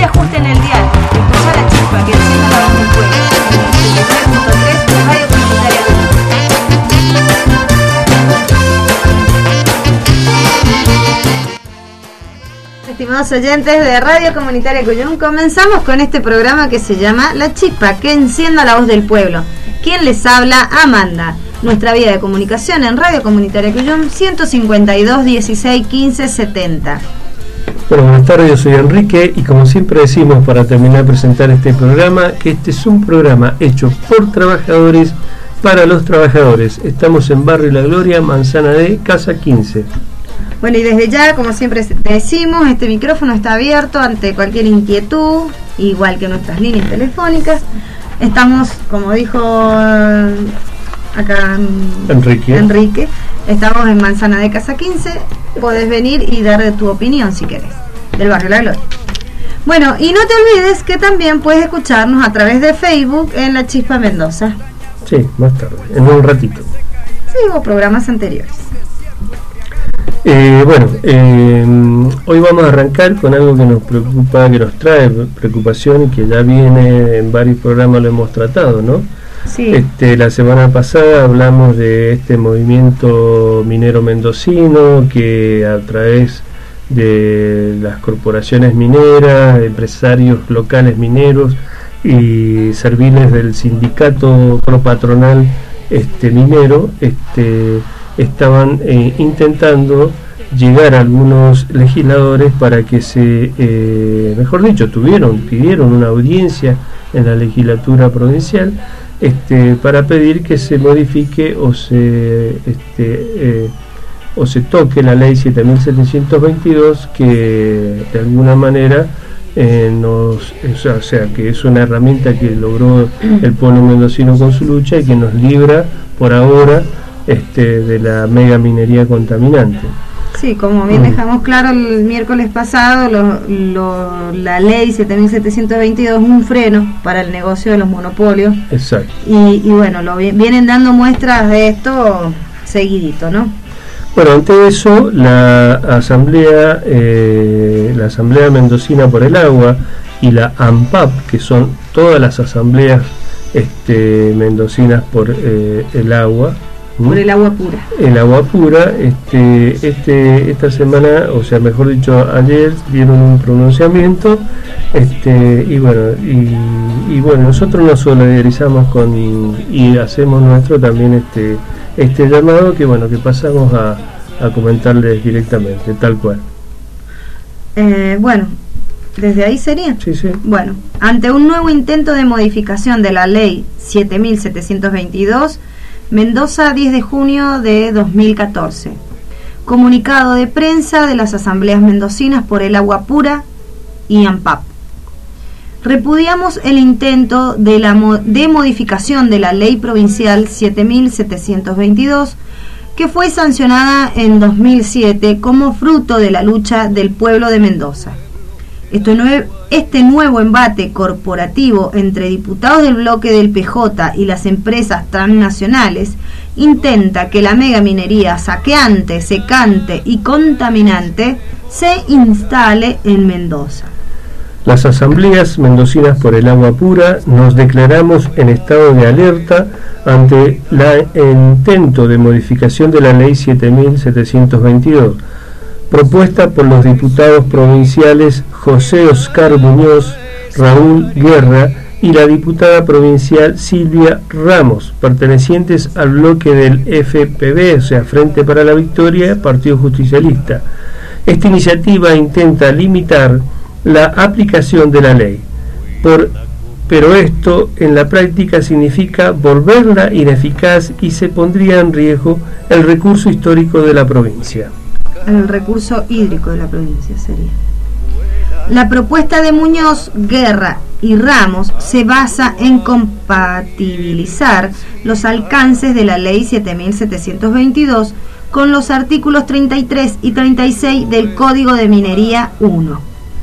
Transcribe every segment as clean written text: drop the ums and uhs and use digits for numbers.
te ajusten el dial. Escuchá La Chispa, que encienda la voz del pueblo. En el 73.3 de Radio Comunitaria Cuyum. Estimados oyentes de Radio Comunitaria Cuyum, comenzamos con este programa que se llama La Chispa, que encienda la voz del pueblo. ¿Quién les habla? Amanda. Nuestra vía de comunicación en Radio Comunitaria Cuyum, 152 16 15 70. Bueno, buenas tardes, yo soy Enrique y como siempre decimos para terminar de presentar este programa, que este es un programa hecho por trabajadores para los trabajadores. Estamos en Barrio La Gloria, Manzana D, Casa 15. Bueno, y desde ya, como siempre decimos, este micrófono está abierto ante cualquier inquietud, igual que nuestras líneas telefónicas. Estamos, como dijo acá Enrique, estamos en Manzana de Casa 15. Podés venir y dar tu opinión si querés, del Barrio La Gloria. Bueno, y no te olvides que también puedes escucharnos a través de Facebook en La Chispa Mendoza. Sí, más tarde, en un ratito. Sí, o programas anteriores. Hoy vamos a arrancar con algo que nos preocupa, que nos trae preocupación y que ya viene en varios programas, lo hemos tratado, ¿no? Sí. La semana pasada hablamos de este movimiento minero mendocino que a través de las corporaciones mineras, empresarios locales mineros y serviles del sindicato propatronal minero estaban intentando llegar a algunos legisladores para que pidieron una audiencia en la legislatura provincial para pedir que se modifique o se toque la ley 7722 que de alguna manera que es una herramienta que logró el pueblo mendocino con su lucha y que nos libra por ahora de la mega minería contaminante. Sí, como bien dejamos claro el miércoles pasado, la ley 7722 es un freno para el negocio de los monopolios. Exacto. Y bueno, vienen dando muestras de esto seguidito, ¿no? Bueno, ante eso, la Asamblea Mendocina por el Agua y la AMPAP, que son todas las asambleas mendocinas por el agua, por el agua pura. El agua pura, esta semana, o sea, mejor dicho, ayer dieron un pronunciamiento, y bueno, nosotros nos solidarizamos y hacemos nuestro también este llamado que pasamos a comentarles directamente, tal cual. Bueno, desde ahí sería. Sí. Bueno, ante un nuevo intento de modificación de la ley 7722, Mendoza, 10 de junio de 2014. Comunicado de prensa de las asambleas mendocinas por el agua pura y AMPAP. Repudiamos el intento de modificación de la ley provincial 7722, que fue sancionada en 2007 como fruto de la lucha del pueblo de Mendoza. Este nuevo embate corporativo entre diputados del bloque del PJ y las empresas transnacionales intenta que la mega minería saqueante, secante y contaminante se instale en Mendoza. Las asambleas mendocinas por el agua pura nos declaramos en estado de alerta ante el intento de modificación de la ley 7722, propuesta por los diputados provinciales José Oscar Muñoz, Raúl Guerra y la diputada provincial Silvia Ramos, pertenecientes al bloque del FPV, o sea, Frente para la Victoria, Partido Justicialista. Esta iniciativa intenta limitar la aplicación de la ley, pero esto en la práctica significa volverla ineficaz y se pondría en riesgo el recurso histórico de la provincia. El recurso hídrico de la provincia sería. La propuesta de Muñoz, Guerra y Ramos se basa en compatibilizar los alcances de la ley 7722 con los artículos 33 y 36 del Código de Minería 1.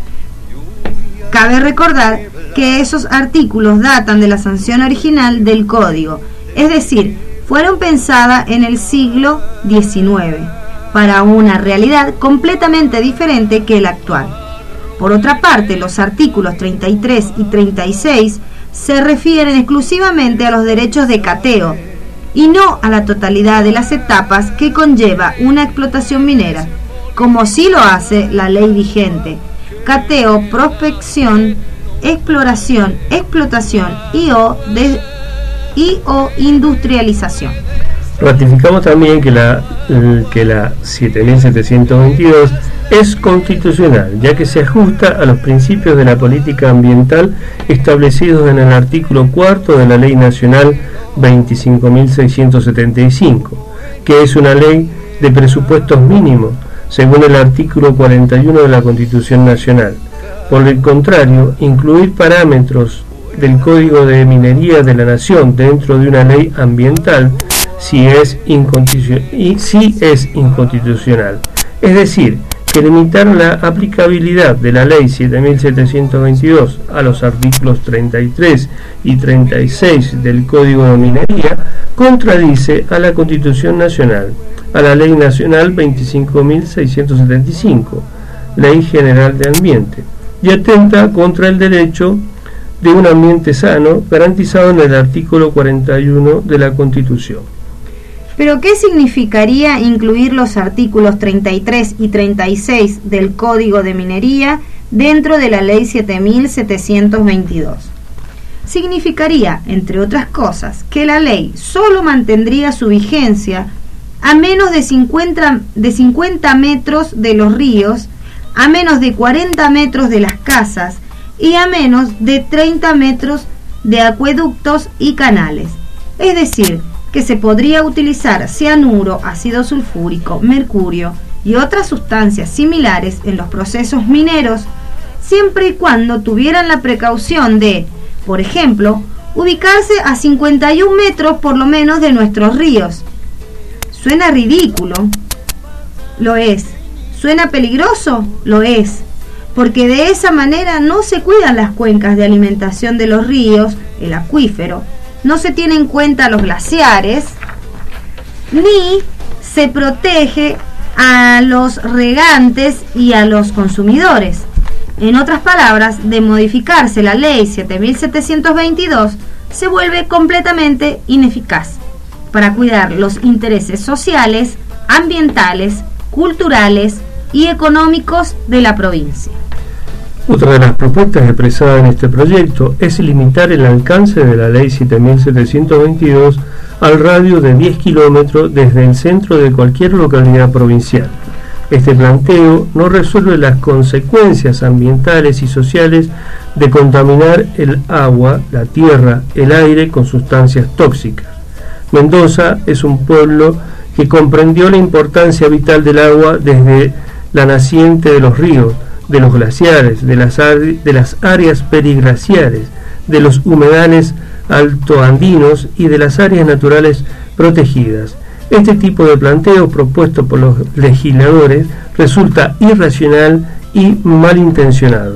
Cabe recordar que esos artículos datan de la sanción original del Código, es decir, fueron pensadas en el siglo XIX, para una realidad completamente diferente que la actual. Por otra parte, los artículos 33 y 36 se refieren exclusivamente a los derechos de cateo y no a la totalidad de las etapas que conlleva una explotación minera, como sí lo hace la ley vigente: cateo, prospección, exploración, explotación y o industrialización. Ratificamos también que la 7722 es constitucional, ya que se ajusta a los principios de la política ambiental establecidos en el artículo 4 de la Ley Nacional 25.675, que es una ley de presupuestos mínimos, según el artículo 41 de la Constitución Nacional. Por el contrario, incluir parámetros del Código de Minería de la Nación dentro de una ley ambiental sí es inconstitucional. Es decir, que limitar la aplicabilidad de la Ley 7722 a los artículos 33 y 36 del Código de Minería contradice a la Constitución Nacional, a la Ley Nacional 25.675, Ley General de Ambiente, y atenta contra el derecho de un ambiente sano garantizado en el artículo 41 de la Constitución. ¿Pero qué significaría incluir los artículos 33 y 36 del Código de Minería dentro de la Ley 7722? Significaría, entre otras cosas, que la ley solo mantendría su vigencia a menos de 50 metros de los ríos, a menos de 40 metros de las casas y a menos de 30 metros de acueductos y canales. Es decir, que se podría utilizar cianuro, ácido sulfúrico, mercurio y otras sustancias similares en los procesos mineros, siempre y cuando tuvieran la precaución de, por ejemplo, ubicarse a 51 metros por lo menos de nuestros ríos. ¿Suena ridículo? Lo es. ¿Suena peligroso? Lo es. Porque de esa manera no se cuidan las cuencas de alimentación de los ríos, el acuífero, no se tienen en cuenta los glaciares, ni se protege a los regantes y a los consumidores. En otras palabras, de modificarse la ley 7722, se vuelve completamente ineficaz para cuidar los intereses sociales, ambientales, culturales y económicos de la provincia. Otra de las propuestas expresadas en este proyecto es limitar el alcance de la Ley 7722 al radio de 10 kilómetros desde el centro de cualquier localidad provincial. Este planteo no resuelve las consecuencias ambientales y sociales de contaminar el agua, la tierra, el aire con sustancias tóxicas. Mendoza es un pueblo que comprendió la importancia vital del agua desde la naciente de los ríos, de los glaciares, de las áreas periglaciares, de los humedales altoandinos y de las áreas naturales protegidas. Este tipo de planteo propuesto por los legisladores resulta irracional y malintencionado.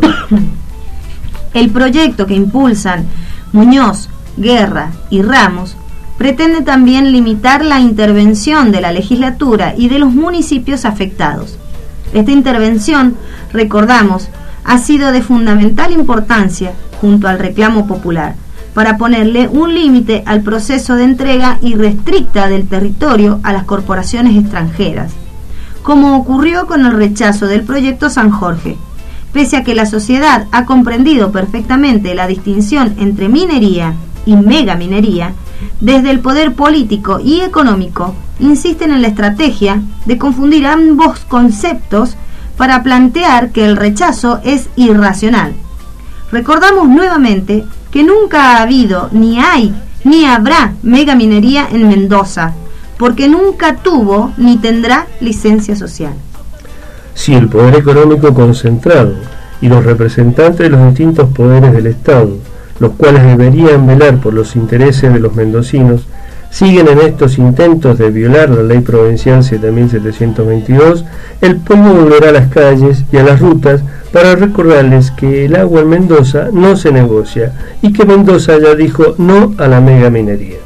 El proyecto que impulsan Muñoz, Guerra y Ramos pretende también limitar la intervención de la legislatura y de los municipios afectados. Esta intervención, recordamos, ha sido de fundamental importancia, junto al reclamo popular, para ponerle un límite al proceso de entrega irrestricta del territorio a las corporaciones extranjeras, como ocurrió con el rechazo del proyecto San Jorge. Pese a que la sociedad ha comprendido perfectamente la distinción entre minería y megaminería, desde el poder político y económico insisten en la estrategia de confundir ambos conceptos para plantear que el rechazo es irracional. Recordamos nuevamente que nunca ha habido, ni hay, ni habrá megaminería en Mendoza, porque nunca tuvo ni tendrá licencia social. Si el poder económico concentrado y los representantes de los distintos poderes del Estado, los cuales deberían velar por los intereses de los mendocinos, siguen en estos intentos de violar la ley provincial 7722, el pueblo volverá a las calles y a las rutas para recordarles que el agua en Mendoza no se negocia y que Mendoza ya dijo no a la megaminería.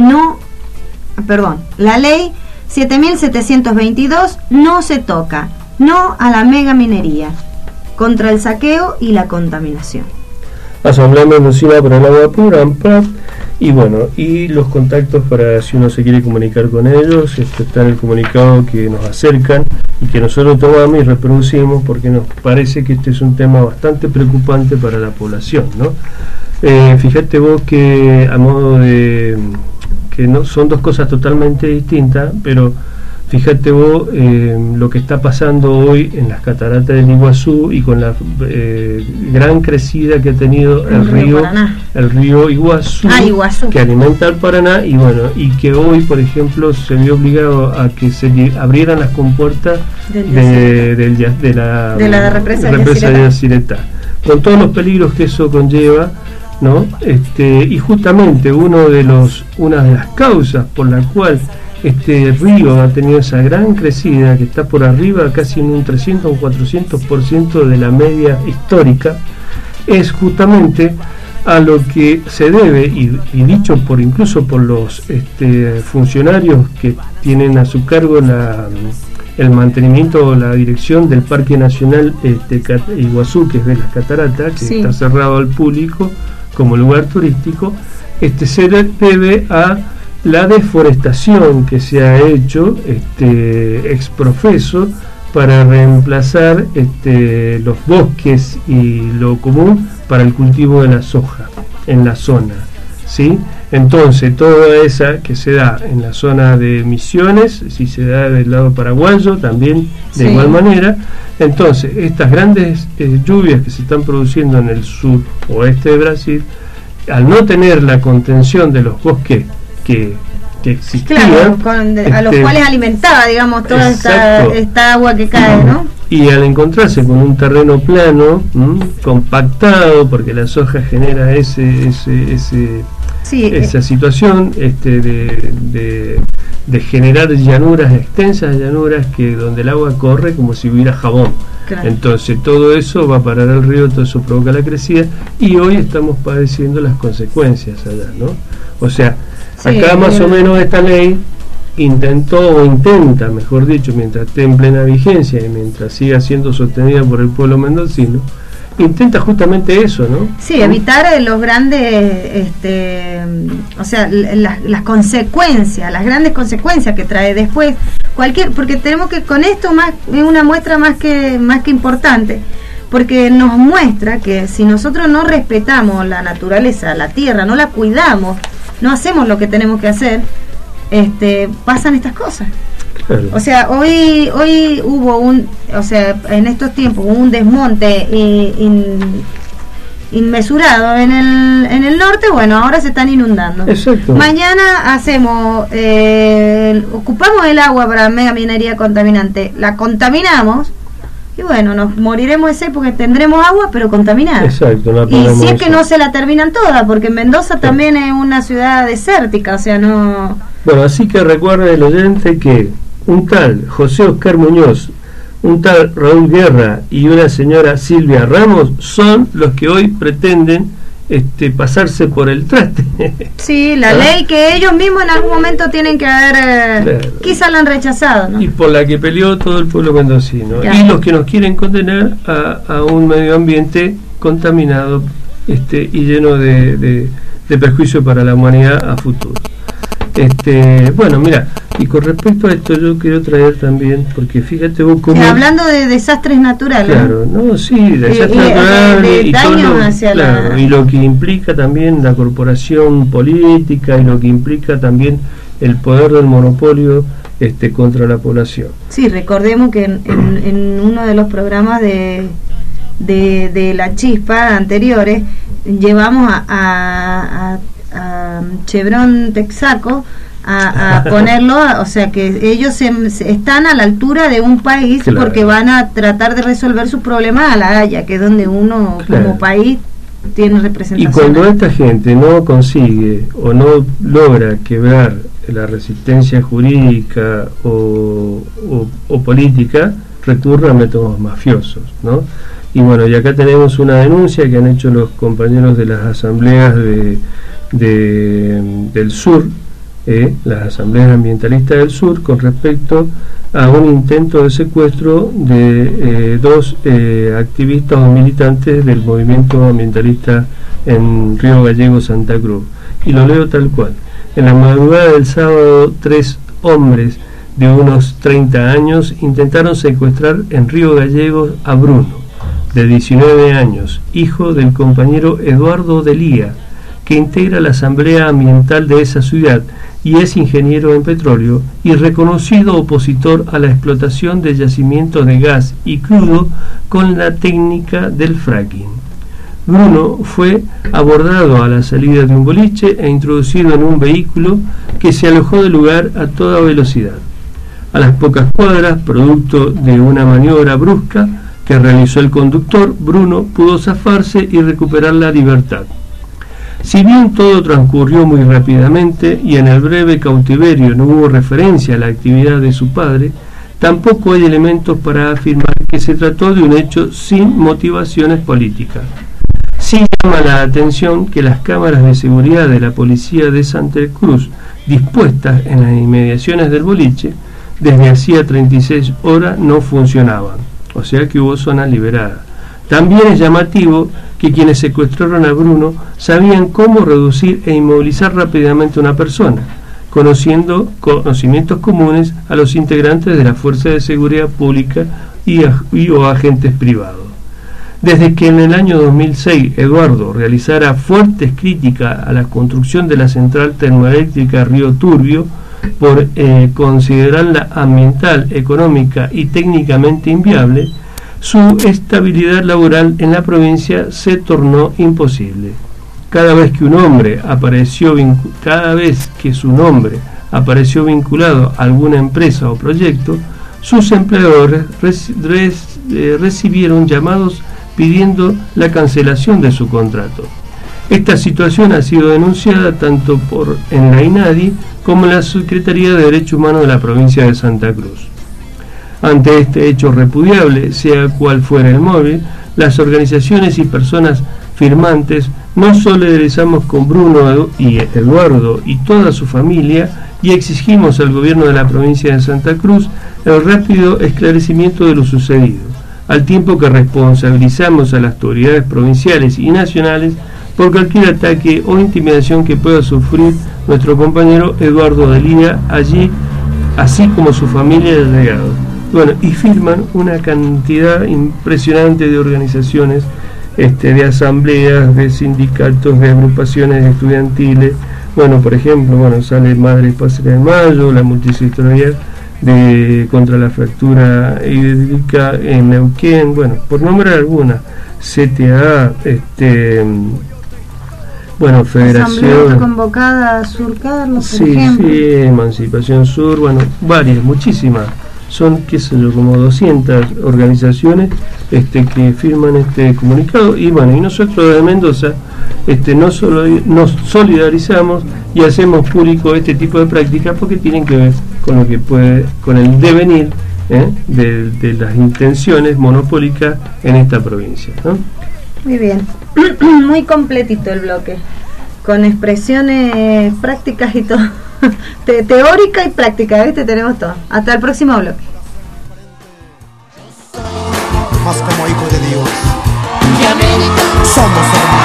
La ley 7722 no se toca, no a la megaminería. contra el saqueo y la contaminación. Asamblea Mendocina por el Agua Pura, AMPAP, y bueno, y los contactos para si uno se quiere comunicar con ellos, está en el comunicado que nos acercan y que nosotros tomamos y reproducimos porque nos parece que este es un tema bastante preocupante para la población, ¿no? Fíjate vos que a modo de que no son dos cosas totalmente distintas, pero fíjate vos lo que está pasando hoy en las cataratas del Iguazú y con la gran crecida que ha tenido el río Iguazú, que alimenta al Paraná, y bueno, y que hoy, por ejemplo, se vio obligado a que se abrieran las compuertas de la represa de Yacyretá, con todos los peligros que eso conlleva, ¿no? Y justamente una de las causas por la cual este río ha tenido esa gran crecida, que está por arriba casi en un 300 o 400% de la media histórica, es justamente a lo que se debe, y dicho incluso por los funcionarios que tienen a su cargo el mantenimiento o la dirección del Parque Nacional Iguazú, que es de las cataratas, que está cerrado al público como lugar turístico. Se debe a la deforestación que se ha hecho exprofeso para reemplazar los bosques y lo común para el cultivo de la soja en la zona, ¿sí? Entonces toda esa que se da en la zona de Misiones, si se da del lado paraguayo también de igual manera. Entonces estas grandes lluvias que se están produciendo en el sur oeste de Brasil, al no tener la contención de los bosques que existían, a los cuales alimentaba, digamos, toda esta agua que cae, ¿no? Y al encontrarse con un terreno plano, compactado, porque la soja genera esa situación de generar llanuras, extensas llanuras, que donde el agua corre como si hubiera jabón. Claro. Entonces todo eso va a parar al río, todo eso provoca la crecida, y hoy estamos padeciendo las consecuencias allá, ¿no? O sea, acá más o menos esta ley intenta, mejor dicho, mientras esté en plena vigencia y mientras siga siendo sostenida por el pueblo mendocino, intenta justamente eso, ¿no? Sí, evitar los grandes, o sea, las consecuencias, las grandes consecuencias que trae después porque tenemos que, con esto es una muestra más que importante, porque nos muestra que si nosotros no respetamos la naturaleza, la tierra, no la cuidamos, no hacemos lo que tenemos que hacer, pasan estas cosas. Claro. O sea, hoy hubo en estos tiempos hubo un desmonte inmesurado en el norte. Bueno, ahora se están inundando. Exacto. Mañana ocupamos el agua para mega minería contaminante, la contaminamos. Y bueno, nos moriremos de sed porque tendremos agua, pero contaminada. Exacto. Y si es que no se la terminan todas, porque en Mendoza también es una ciudad desértica, o sea, no... Bueno, así que recuerda el oyente que un tal José Oscar Muñoz, un tal Raúl Guerra y una señora Silvia Ramos son los que hoy pretenden pasarse por el traste. Sí, la ley que ellos mismos en algún momento tienen que haber, quizá la han rechazado, ¿no? Y por la que peleó todo el pueblo mendocino. Claro. Y los que nos quieren condenar a un medio ambiente contaminado y lleno de perjuicio para la humanidad a futuro. Bueno, mira, y con respecto a esto yo quiero traer también, porque fíjate vos cómo... hablando de desastres naturales. Claro, no, sí, desastres naturales y todo y lo que implica también la corporación política y lo que implica también el poder del monopolio contra la población. Sí, recordemos que en uno de los programas de La Chispa anteriores llevamos a Chevron Texaco a ponerlo, o sea que ellos están a la altura de un país, claro, porque van a tratar de resolver sus problemas a La Haya, que es donde uno, claro, como país tiene representación. Y cuando esta gente no consigue o no logra quebrar la resistencia jurídica o política, recurre a métodos mafiosos, ¿no? Y bueno, y acá tenemos una denuncia que han hecho los compañeros de las asambleas del sur, las asambleas ambientalistas del sur, con respecto a un intento de secuestro de dos activistas o militantes del movimiento ambientalista en Río Gallegos, Santa Cruz. Y lo leo tal cual. En la madrugada del sábado, 3 hombres de unos 30 años intentaron secuestrar en Río Gallegos a Bruno, de 19 años, hijo del compañero Eduardo Delía, que integra la Asamblea Ambiental de esa ciudad y es ingeniero en petróleo y reconocido opositor a la explotación de yacimientos de gas y crudo con la técnica del fracking. Bruno fue abordado a la salida de un boliche e introducido en un vehículo que se alojó del lugar a toda velocidad. A las pocas cuadras, producto de una maniobra brusca que realizó el conductor, Bruno pudo zafarse y recuperar la libertad. Si bien todo transcurrió muy rápidamente y en el breve cautiverio no hubo referencia a la actividad de su padre, tampoco hay elementos para afirmar que se trató de un hecho sin motivaciones políticas. Sí llama la atención que las cámaras de seguridad de la policía de Santa Cruz, dispuestas en las inmediaciones del boliche, desde hacía 36 horas no funcionaban, o sea que hubo zona liberada. También es llamativo que quienes secuestraron a Bruno sabían cómo reducir e inmovilizar rápidamente a una persona, conocimientos comunes a los integrantes de la Fuerza de Seguridad Pública o agentes privados. Desde que en el año 2006 Eduardo realizara fuertes críticas a la construcción de la central termoeléctrica Río Turbio por considerarla ambiental, económica y técnicamente inviable, su estabilidad laboral en la provincia se tornó imposible. Cada vez que su nombre apareció vinculado a alguna empresa o proyecto, sus empleadores recibieron llamados pidiendo la cancelación de su contrato. Esta situación ha sido denunciada tanto en la INADI como en la Secretaría de Derechos Humanos de la provincia de Santa Cruz. Ante este hecho repudiable, sea cual fuera el móvil, las organizaciones y personas firmantes nos solidarizamos con Bruno y Eduardo y toda su familia y exigimos al gobierno de la provincia de Santa Cruz el rápido esclarecimiento de lo sucedido, al tiempo que responsabilizamos a las autoridades provinciales y nacionales por cualquier ataque o intimidación que pueda sufrir nuestro compañero Eduardo Delía allí, así como su familia y allegados. Bueno, y firman una cantidad impresionante de organizaciones, de asambleas, de sindicatos, de agrupaciones estudiantiles. Bueno, por ejemplo, sale Madre Patria de Mayo, la multisectorial contra la fractura hídrica en Neuquén, por nombrar algunas, CTA, Federación Asamblea Convocada Sur Carlos, por ejemplo. Sí, Emancipación Sur, varias, muchísimas. Son, como 200 organizaciones que firman este comunicado y nosotros de Mendoza nos solidarizamos y hacemos público este tipo de prácticas porque tienen que ver con el devenir de las intenciones monopólicas en esta provincia, ¿no? Muy bien, muy completito el bloque, con expresiones prácticas y todo. Teórica y práctica, ¿viste? Tenemos todo. Hasta el próximo bloque. Más como hijo de Dios. Y América somos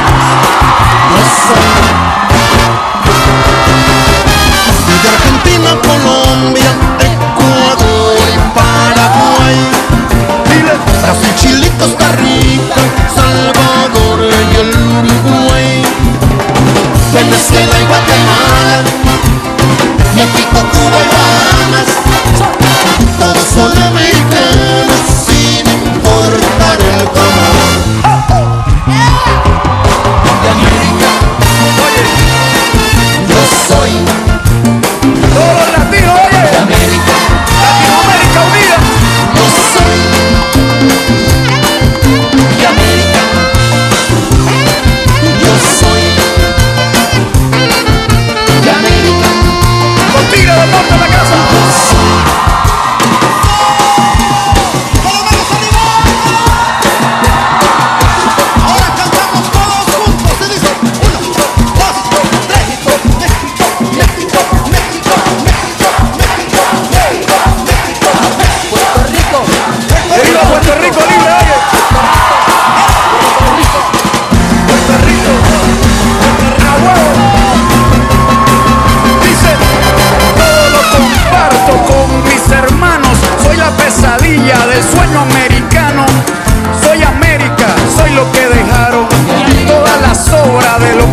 hermanos. De Argentina, Colombia, Ecuador y Paraguay, Brasil, Chile, Costa Rica, Salvador y el Uruguay, Venezuela y Guatemala, México, Cuba y Bahamas, todos son americanos sin importar el color. De América, oye,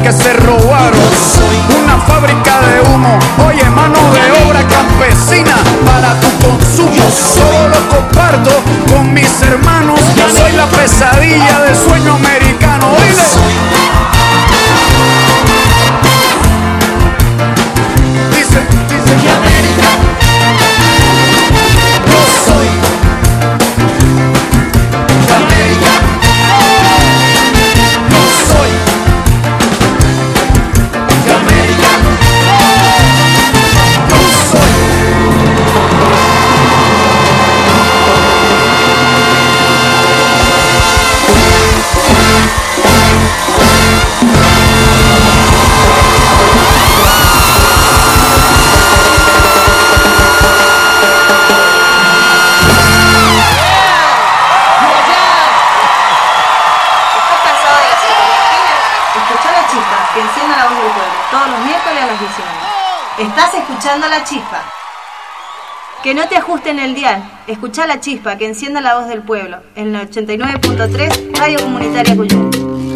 que se robaron. Una fábrica de humo, oye, mano de obra campesina para tu consumo. Solo lo comparto con mis hermanos. Soy la pesadilla del sueño americano. Oíle. Dice que América, yo soy de América, yo soy de América, yo soy. Estás escuchando La Chispa. Que no te ajusten el dial. Escuchá La Chispa, que encienda la voz del pueblo. En el 89.3, Radio Comunitaria Cuyum.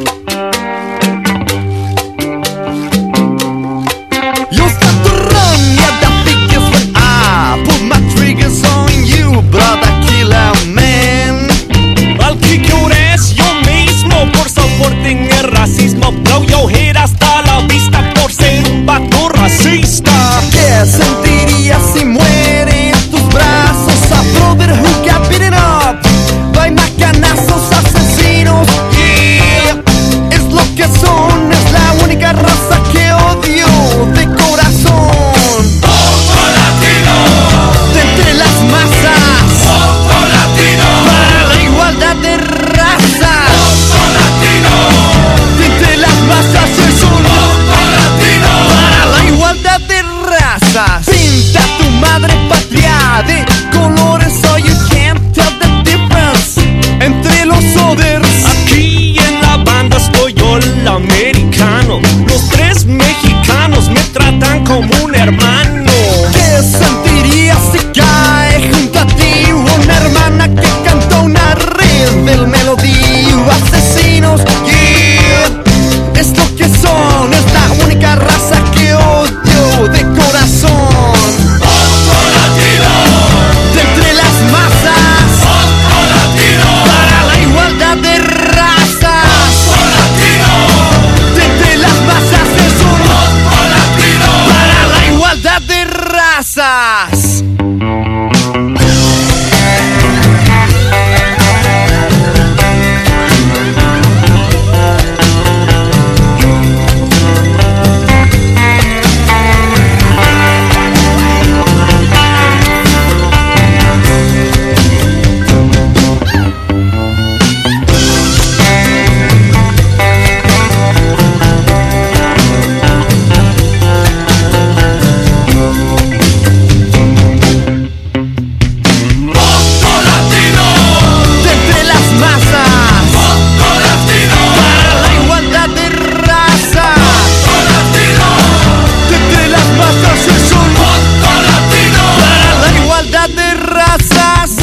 You start to run, yeah, the biggest when I put my triggers on you, brother killer man. Al que llores yo mismo por soporte en el racismo. Blow your head hasta la vista por ser un vato racista. ¿Qué sentirías si muere en tus brazos a brother who got beaten up by macanazos asesinos? Yeah, es lo que son, es la única raza que odio de corazón. Voto latino, de entre las masas. voto latino, para la igualdad de razas. voto latino, de entre las masas es un voto latino, para la igualdad de razas. Pinta tu madre patria de colores so you can't tell the difference entre los others. Aquí en la banda estoy yo el americano. Los tres mexicanos me tratan como un hermano. ¿Qué sentirías si cae junto a ti una hermana que canta una red del melodío? Asesinos, yeah, es lo que son, es la única raza que odio de corazón. Voto latino, De entre las masas, voto latino, para la igualdad de razas. voto latino, De entre las masas es un voto latino. para la igualdad de razas. De entre las masas, para la igualdad de razas. De entre las masas es un para la igualdad de razas.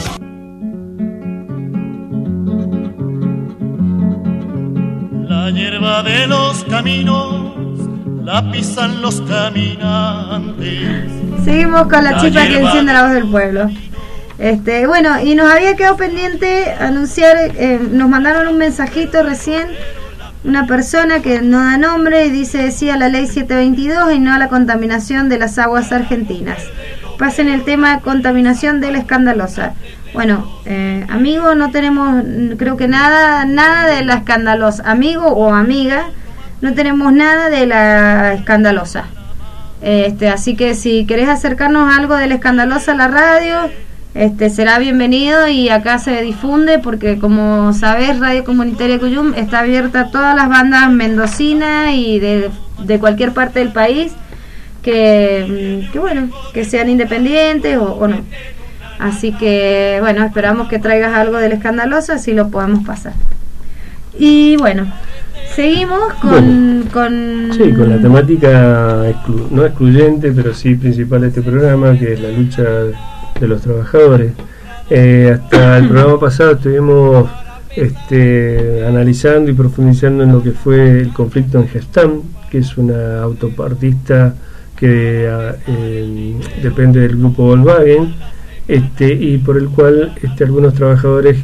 La hierba de los caminos la pisan los caminantes. Seguimos con La La Chispa que hierba. enciende la voz del pueblo. Bueno, y nos había quedado pendiente anunciar, nos mandaron un mensajito recién, una persona que no da nombre y dice sí a la ley 722 y no a la contaminación de las aguas argentinas. Pasen el tema de contaminación de la escandalosa. Bueno, amigo, no tenemos, creo que nada de la escandalosa. Amigo o amiga, no tenemos nada de la escandalosa. Así que si querés acercarnos a algo de la escandalosa a la radio, será bienvenido y acá se difunde porque, como sabés, Radio Comunitaria Cuyum está abierta a todas las bandas mendocinas y de cualquier parte del país que bueno, que sean independientes o no. Así que bueno, esperamos que traigas algo del escandaloso, así lo podemos pasar. Y bueno, seguimos con la temática no excluyente, pero sí principal de este programa, que es la lucha de los trabajadores. Hasta el programa pasado estuvimos analizando y profundizando en lo que fue el conflicto en Gestam, que es una autopartista que depende del grupo Volkswagen, y por el cual algunos trabajadores,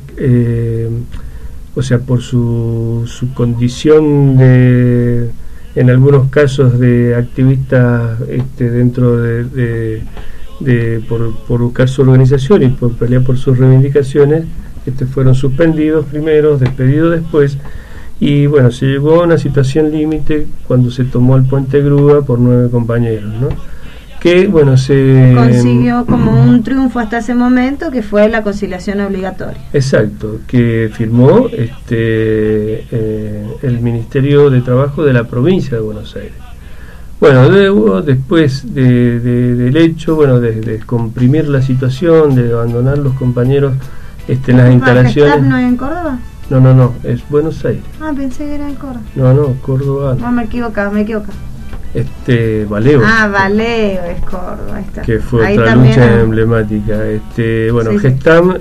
o sea, por su condición de, en algunos casos, de activistas dentro por buscar su organización y por pelear por sus reivindicaciones, fueron suspendidos primero, despedidos después, y bueno, se llegó a una situación límite cuando se tomó el puente Grúa por 9 compañeros, ¿no? Que bueno, se consiguió como un triunfo hasta ese momento, que fue la conciliación obligatoria. Exacto, que firmó el Ministerio de Trabajo de la provincia de Buenos Aires. Bueno, luego, después del hecho, bueno, de descomprimir la situación, de abandonar los compañeros las instalaciones. ¿No es en Córdoba? No, es Buenos Aires. Ah, pensé que era en Córdoba. No, Córdoba. No, me equivoca. Valeo. Valeo es Córdoba, ahí está. Que fue ahí otra lucha emblemática. Bueno, sí, Gestam,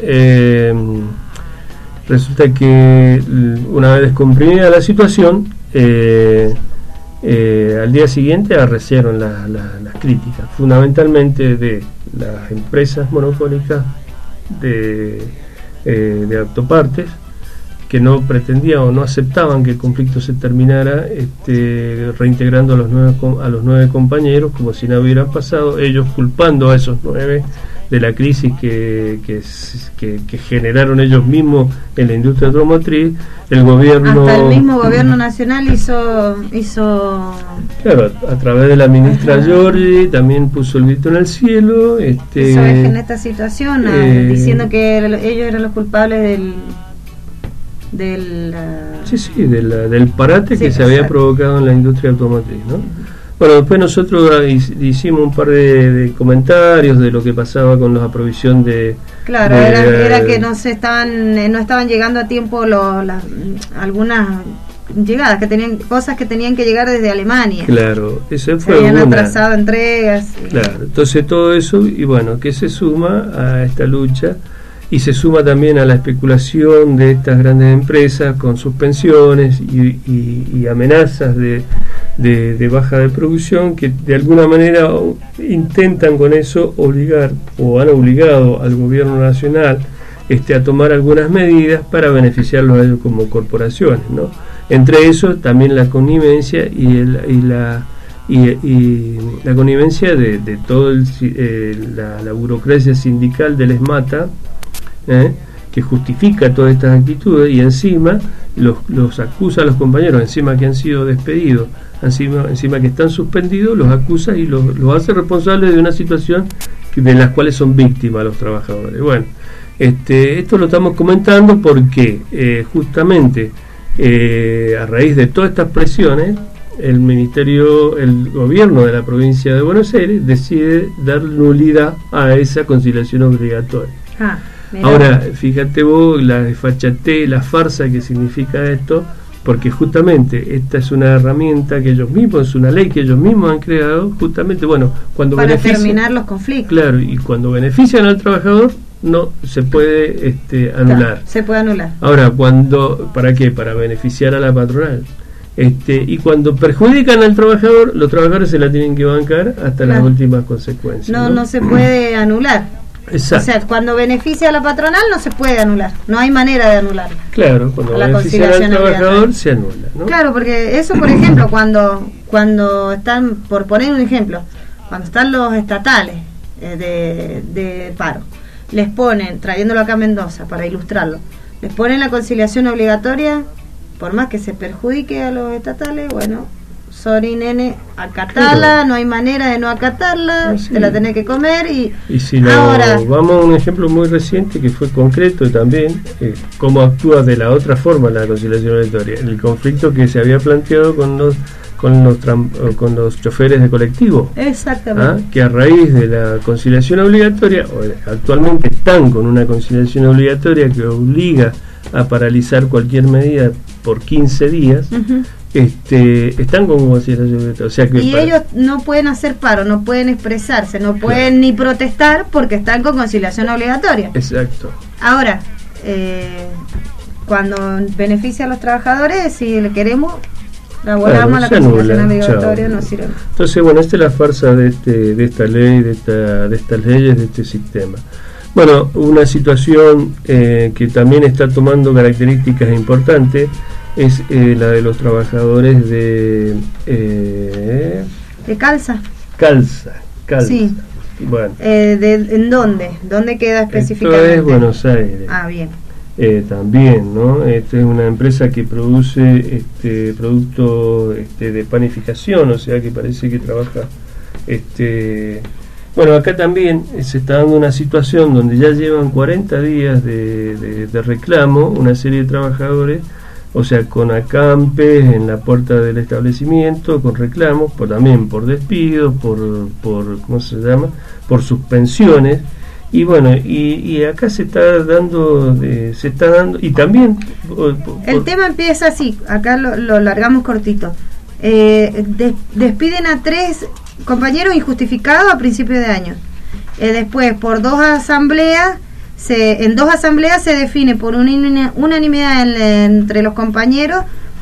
resulta que una vez descomprimida la situación, al día siguiente arreciaron las críticas, fundamentalmente de las empresas monopólicas de autopartes, que no pretendían o no aceptaban que el conflicto se terminara, reintegrando a los 9 compañeros como si nada hubiera pasado, ellos culpando a esos 9 de la crisis que generaron ellos mismos en la industria automotriz. El gobierno, hasta el mismo gobierno nacional hizo claro, a través de la ministra Giorgi también puso el grito en el cielo, hizo eje en esta situación, diciendo que ellos eran los culpables del parate que se había provocado en la industria automotriz, ¿no? Bueno, después nosotros hicimos un par de comentarios de lo que pasaba con la provisión de... Claro, era que no estaban llegando a tiempo algunas llegadas, cosas que tenían que llegar desde Alemania. Claro, ese fue habían atrasado entregas. Claro, entonces todo eso, y bueno, que se suma a esta lucha, y se suma también a la especulación de estas grandes empresas con suspensiones y amenazas de baja de producción, que de alguna manera intentan con eso obligar, o han obligado al gobierno nacional a tomar algunas medidas para beneficiarlos a ellos como corporaciones, ¿no? Entre eso también la connivencia y la connivencia de todo la burocracia sindical del ESMATA, que justifica todas estas actitudes, y encima los acusa a los compañeros, encima que han sido despedidos, encima que están suspendidos, los acusa y los hace responsables de una situación de las cuales son víctimas los trabajadores. Bueno, esto lo estamos comentando porque justamente a raíz de todas estas presiones, el gobierno de la provincia de Buenos Aires decide dar nulidad a esa conciliación obligatoria. Ahora, fíjate vos la desfachatez, la farsa que significa esto, porque justamente esta es una herramienta que ellos mismos, es una ley que ellos mismos han creado, justamente, bueno, cuando para terminar los conflictos. Claro, y cuando benefician al trabajador, no se puede anular. Claro, se puede anular. Ahora, ¿para qué? Para beneficiar a la patronal. Y cuando perjudican al trabajador, los trabajadores se la tienen que bancar hasta las últimas consecuencias. No se puede anular. Exacto. O sea, cuando beneficia a la patronal no se puede anular, no hay manera de anularla. Claro, cuando beneficia al trabajador se anula, ¿no? Claro, porque eso, por ejemplo, cuando están, por poner un ejemplo, cuando están los estatales de paro, les ponen, trayéndolo acá a Mendoza para ilustrarlo, les ponen la conciliación obligatoria, por más que se perjudique a los estatales, bueno, sorry nene, acatala, claro. No hay manera de no acatarla, sí. Te la tenés que comer y si no, ahora vamos a un ejemplo muy reciente que fue concreto también, cómo actúa de la otra forma la conciliación obligatoria, el conflicto que se había planteado con los choferes de colectivo. Exactamente. Que a raíz de la conciliación obligatoria, actualmente están con una conciliación obligatoria que obliga a paralizar cualquier medida por 15 días. Uh-huh. Están con conciliación obligatoria, o sea que ellos no pueden hacer paro, no pueden expresarse, no pueden ni protestar porque están con conciliación obligatoria. Exacto. Ahora, cuando beneficia a los trabajadores, si le queremos, la volamos, claro, la conciliación obligatoria no sirve. Entonces, bueno, esta es la farsa de esta ley, de estas leyes, de este sistema. Bueno, una situación que también está tomando características importantes es la de los trabajadores de Calza. Calza. Sí. Bueno. ¿En dónde? ¿Dónde queda específicamente? Esto es Buenos Aires. Ah, bien. También, ¿no? Esta es una empresa que produce productos de panificación, o sea que parece que trabaja. Bueno, acá también se está dando una situación donde ya llevan 40 días de reclamo, una serie de trabajadores, o sea, con acampes en la puerta del establecimiento, con reclamos, también por despidos, por ¿cómo se llama?, por suspensiones. Y bueno, y acá se está dando, y también el tema empieza así, acá lo largamos cortito. Despiden a 3 compañeros injustificados a principios de año. Después, por 2 asambleas, en 2 asambleas se define por unanimidad entre los compañeros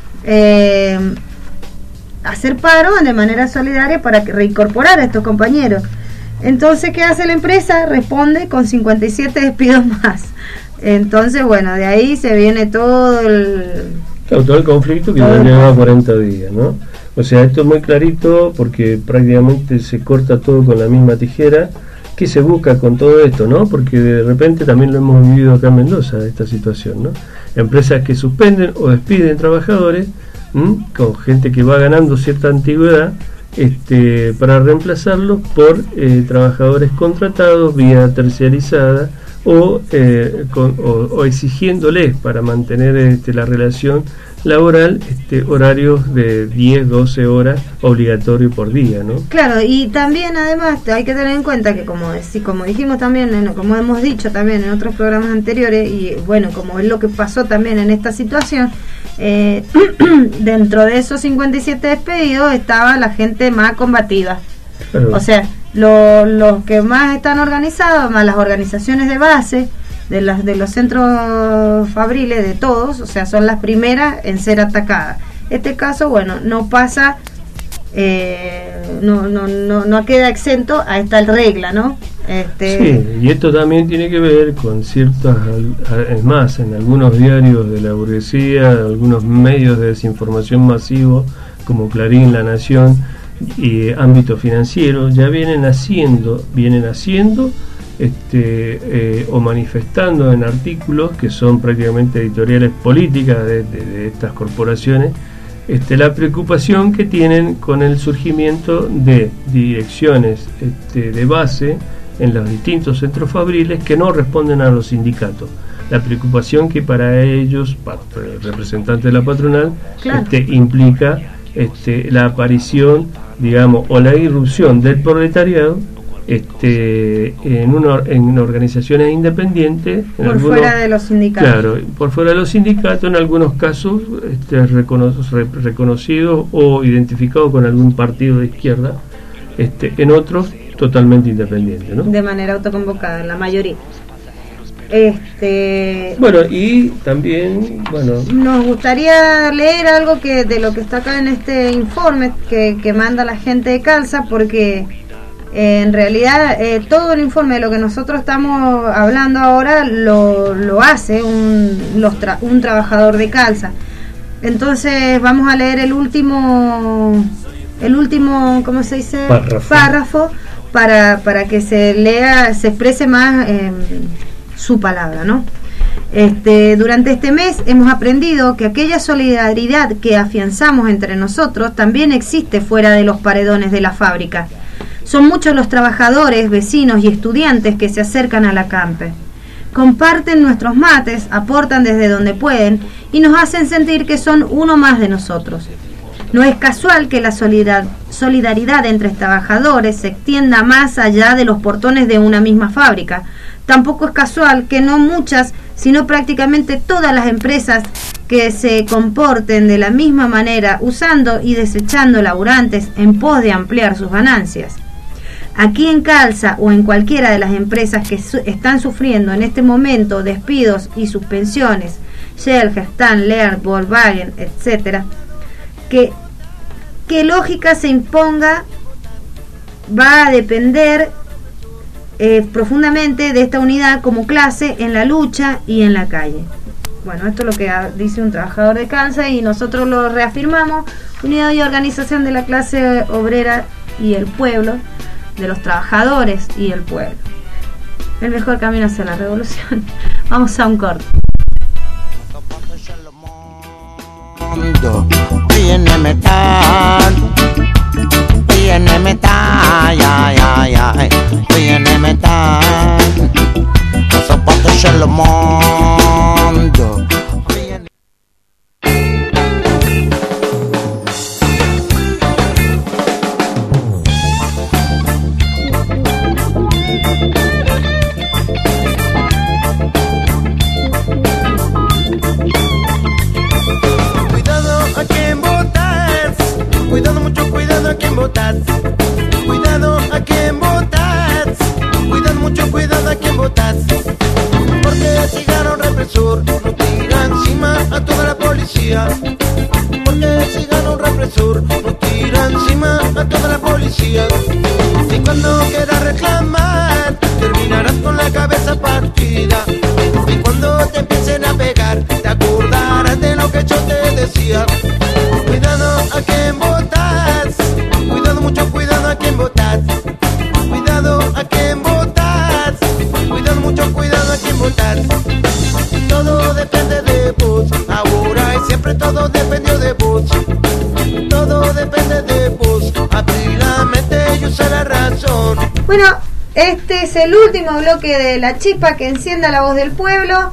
hacer paro de manera solidaria para reincorporar a estos compañeros. Entonces, ¿qué hace la empresa? Responde con 57 despidos más. Entonces, bueno, de ahí se viene todo el conflicto que ya lleva 40 días, ¿no? O sea, esto es muy clarito porque prácticamente se corta todo con la misma tijera. ¿Qué se busca con todo esto, no? Porque de repente también lo hemos vivido acá en Mendoza, esta situación, ¿no? Empresas que suspenden o despiden trabajadores, con gente que va ganando cierta antigüedad, para reemplazarlos por trabajadores contratados vía terciarizada o exigiéndoles para mantener la relación laboral horarios de 10, 12 horas obligatorio por día, ¿no? Claro, y también además hay que tener en cuenta que como dijimos también, como hemos dicho también en otros programas anteriores, y bueno, como es lo que pasó también en esta situación, dentro de esos 57 despedidos estaba la gente más combativa. Claro. O sea, los que más están organizados, más las organizaciones de base de los centros fabriles, de todos, o sea, son las primeras en ser atacadas. Este caso, bueno, no pasa, no queda exento a esta regla, ¿no? Sí, y esto también tiene que ver con ciertas, es más, en algunos diarios de la burguesía, algunos medios de desinformación masivo como Clarín, La Nación y ámbito financiero, ya vienen haciendo o manifestando en artículos que son prácticamente editoriales políticas de estas corporaciones, la preocupación que tienen con el surgimiento de direcciones de base en los distintos centros fabriles que no responden a los sindicatos. La preocupación que para ellos, para el representante de la patronal, claro, implica la aparición, digamos, o la irrupción del proletariado en organizaciones independientes, fuera de los sindicatos. Claro, por fuera de los sindicatos, en algunos casos reconocidos o identificados con algún partido de izquierda, en otros totalmente independientes, ¿no? De manera autoconvocada, en la mayoría. Bueno, y también, nos gustaría leer algo de lo que está acá en este informe que manda la gente de Calza, porque en realidad todo el informe de lo que nosotros estamos hablando ahora lo hace un trabajador de Calza. Entonces vamos a leer el último ¿cómo se dice? Párrafo para que se exprese más su palabra, ¿no? Durante este mes hemos aprendido que aquella solidaridad que afianzamos entre nosotros también existe fuera de los paredones de la fábrica. Son muchos los trabajadores, vecinos y estudiantes que se acercan a la campe. Comparten nuestros mates, aportan desde donde pueden y nos hacen sentir que son uno más de nosotros. No es casual que la solidaridad entre trabajadores se extienda más allá de los portones de una misma fábrica. Tampoco es casual que no muchas, sino prácticamente todas las empresas que se comporten de la misma manera, usando y desechando laburantes en pos de ampliar sus ganancias. Aquí en Calza o en cualquiera de las empresas que están sufriendo en este momento despidos y suspensiones, Shell, Gestamp, Lear, Volkswagen, etcétera, qué lógica se imponga va a depender profundamente de esta unidad como clase en la lucha y en la calle. Bueno, esto es lo que dice un trabajador de Kansas y nosotros lo reafirmamos: unidad y organización de la clase obrera y el pueblo, de los trabajadores y el pueblo. El mejor camino hacia la revolución. Vamos a un corte. Viene metal, viene metal, zapatos en el mundo. Cuidado, mucho cuidado a quien votas. Cuidado a quien votas. Cuidado, mucho cuidado a quien votas. Porque el cigarro represor no tira encima a toda la policía. Porque el cigarro represor no tira encima a toda la policía. Y cuando quieras reclamar, terminarás con la cabeza partida. Y cuando te empiecen a pegar, te acordarás de lo que yo te decía. Cuidado a quien votas. Cuidado, mucho cuidado a quien votas. Cuidado a quien votas. Cuidado, mucho cuidado a quien votas. Todo depende de vos. Ahora y siempre todo dependió de vos. Todo depende de vos. Abrir la mente y usar la razón. Bueno, este es el último bloque de La Chispa que encienda la voz del pueblo.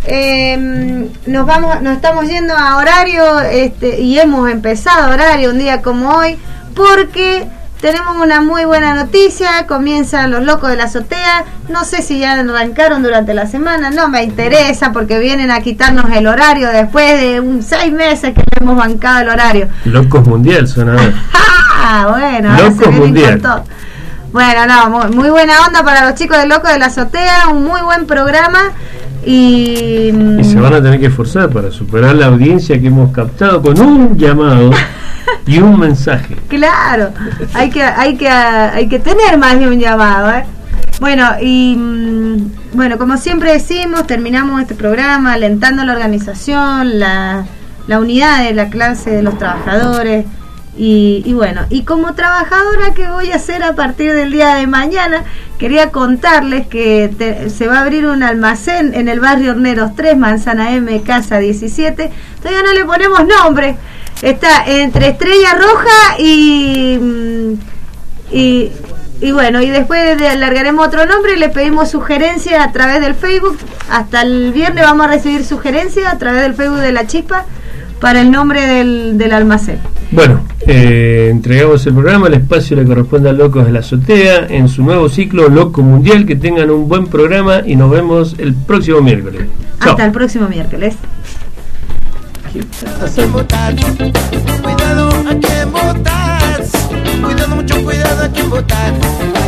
Nos estamos yendo a horario y hemos empezado horario un día como hoy porque tenemos una muy buena noticia. Comienzan los locos de la azotea. No sé si ya arrancaron durante la semana, no me interesa porque vienen a quitarnos el horario después de 6 meses que le hemos bancado el horario. Locos Mundial suena. Bueno, Locos Mundial. Bueno, no, muy buena onda para los chicos de Locos de la Azotea, un muy buen programa. Y se van a tener que esforzar para superar la audiencia que hemos captado con un llamado y un mensaje. Claro, hay que tener más de un llamado, ¿eh? Bueno, bueno, como siempre decimos, terminamos este programa alentando la organización, la unidad de la clase de los trabajadores. Y bueno, y como trabajadora que voy a hacer a partir del día de mañana, quería contarles que se va a abrir un almacén en el barrio Horneros 3, Manzana M, casa 17. Todavía no le ponemos nombre. Está entre Estrella Roja y bueno, y después le alargaremos otro nombre. Le pedimos sugerencias a través del Facebook. Hasta el viernes vamos a recibir sugerencias a través del Facebook de La Chispa para el nombre del almacén. Bueno, entregamos el programa, el espacio le corresponde a Locos de la Azotea en su nuevo ciclo Loco Mundial. Que tengan un buen programa y nos vemos el próximo miércoles. Chao. Hasta el próximo miércoles. Cuidado a quien votas. Cuidado, mucho cuidado a quien votas.